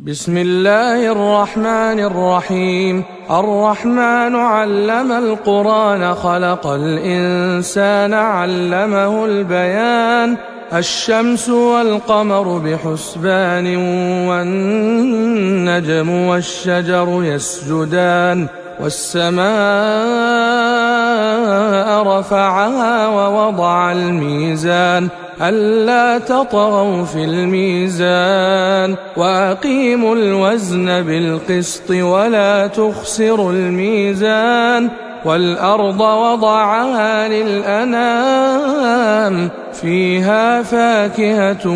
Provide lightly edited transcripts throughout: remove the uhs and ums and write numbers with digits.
بسم الله الرحمن الرحيم. الرحمن علم القرآن خلق الإنسان علمه البيان. الشمس والقمر بحسبان والنجم والشجر يسجدان والسماء رفعها ووضع الميزان ألا تطغوا في الميزان وأقيموا الوزن بالقسط ولا تخسروا الميزان والأرض وضعها للأنام فيها فاكهة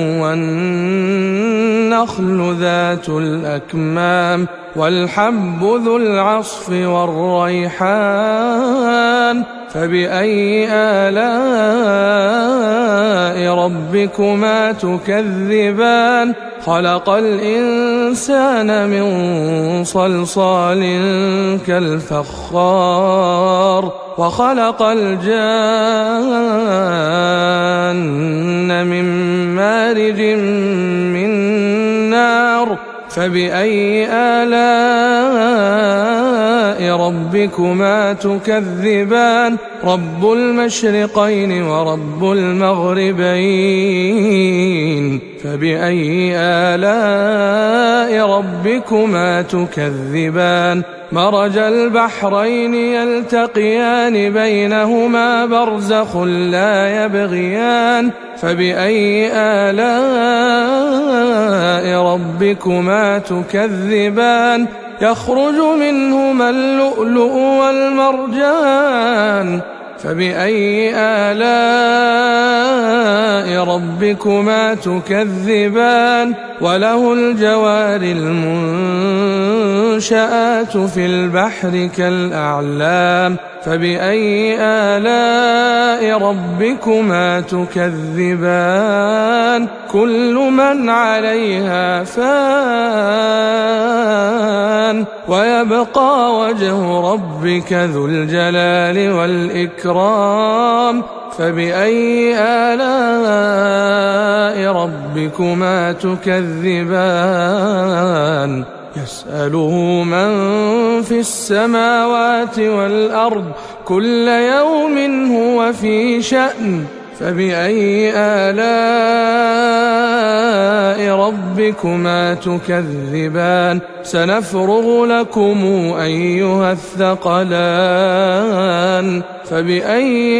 والنخل ذات الأكمام والحب ذو العصف والريحان فبأي آلاء ربكما تكذبان خلق الإنسان من صلصال كالفخار وخلق الجان من مارج من نار فبأي آلاء ربكما تكذبان رب المشرقين ورب المغربين فبأي آلاء ربكما تكذبان مرج البحرين يلتقيان بينهما برزخ لا يبغيان فبأي آلاء ربكما تكذبان يخرج منهما اللؤلؤ والمرجان فبأي آلاء ربكما تكذبان وله الجوار المنشآت في البحر كالأعلام فبأي آلاء ربكما تكذبان كل من عليها فان ويبقى وجه ربك ذو الجلال والإكرام فبأي آلاء ربكما تكذبان يسأله من في السماوات والأرض كل يوم هو في شأن فبأي آلاء ربكما تكذبان سنفرغ لكم أيها الثقلان فبأي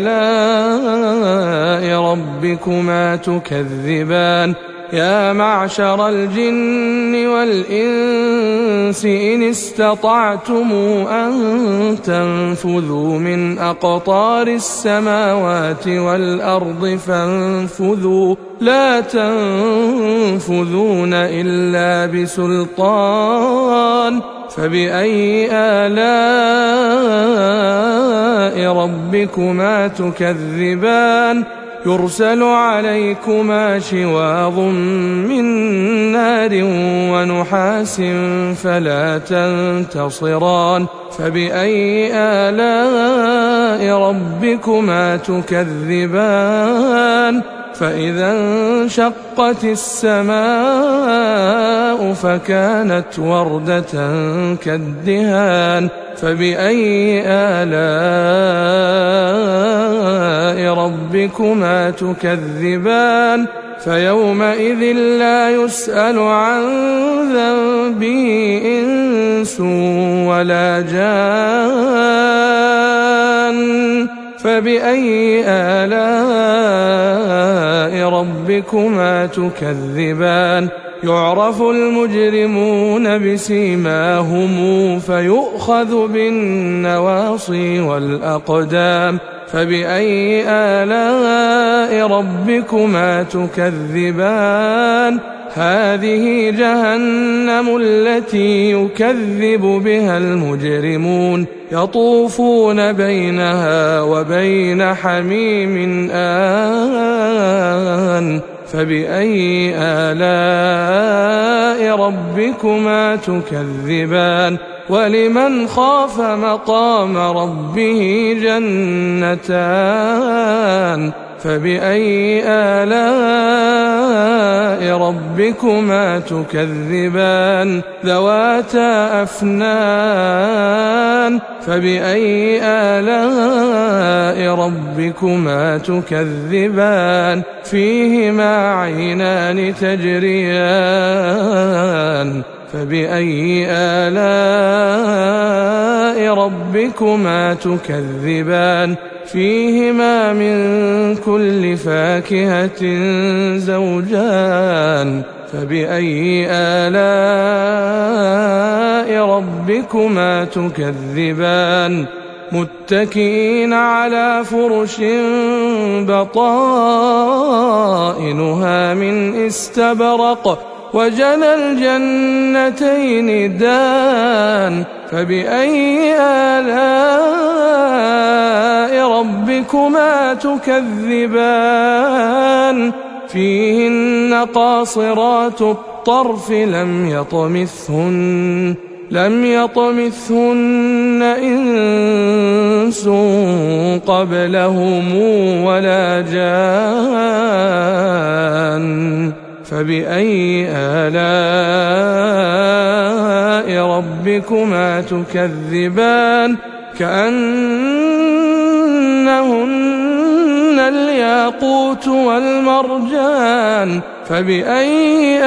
آلاء ربكما تكذبان يا معشر الجن والإنس إن استطعتم أن تنفذوا من أقطار السماوات والأرض فانفذوا لا تنفذون إلا بسلطان فبأي آلاء ربكما تكذبان يرسل عليكما شواظ من نار ونحاس فلا تنتصران فبأي آلاء ربكما تكذبان فإذا انشقت السماء فكانت وردة كالدهان فبأي آلاء ربكما تكذبان فيومئذ لا يسأل عن ذنبه إنس ولا جان فبأي آلاء ربكما تكذبان يعرف المجرمون بسيماهم فيؤخذ بالنواصي والأقدام فبأي آلاء ربكما تكذبان هذه جهنم التي يكذب بها المجرمون يطوفون بينها وبين حميم آن فبأي آلاء ربكما تكذبان ولمن خاف مقام ربه جنتان فبأي آلاء ربكما تكذبان ذواتا أفنان فبأي آلاء ربكما تكذبان فيهما عينان تجريان فبأي آلاء ربكما تكذبان فيهما من كل فاكهة زوجان فبأي آلاء ربكما تكذبان متكئين على فرش بطائنها من استبرق وجنى الجنتين دان فبأي آلاء ربكما تكذبان فيهن قاصرات الطرف لم يطمثهن إنس قبلهم ولا جان فبأي آلاء ربكما تكذبان كأنهن الياقوت والمرجان فبأي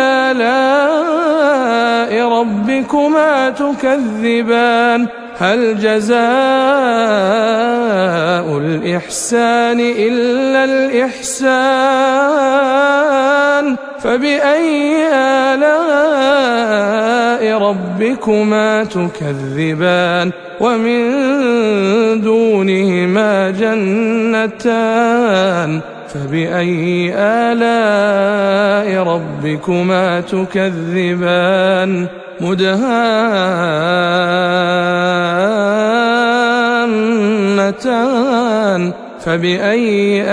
آلاء ربكما تكذبان هل جزاء الإحسان إلا الإحسان فبأي آلاء ربكما تكذبان ومن دونهما جنتان فبأي آلاء ربكما تكذبان مدهامتان فبأي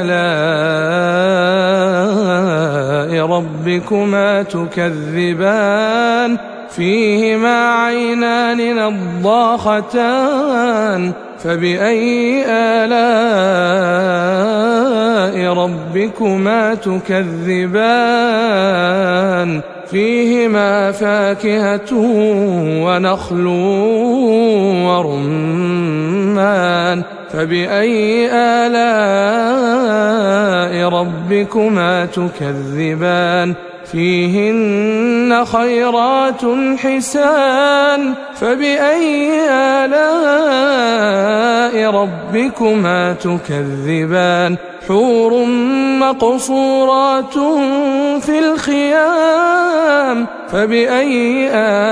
آلاء ربكما تكذبان فيهما عينان نضاختان فبأي آلاء ربكما تكذبان فيهما فاكهة ونخل ورمان فبأي آلاء ربكما تكذبان فيهن خيرات حسان فبأي آلاء ربكما تكذبان حور مقصورات في الخيام فبأي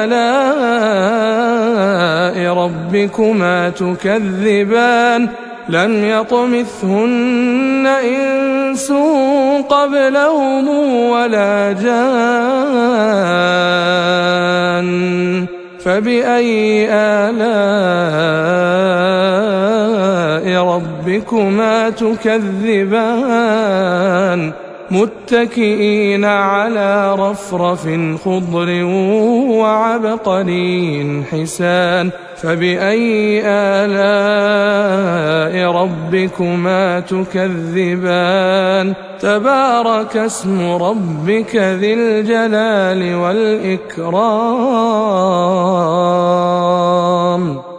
آلاء ربكما تكذبان لم يطمثهن إنس قبلهم ولا جان فبأي آلاء ربكما تكذبان متكئين على رفرف خضر وعبقري حسان فبأي آلاء ربكما تكذبان تبارك اسم ربك ذي الجلال والإكرام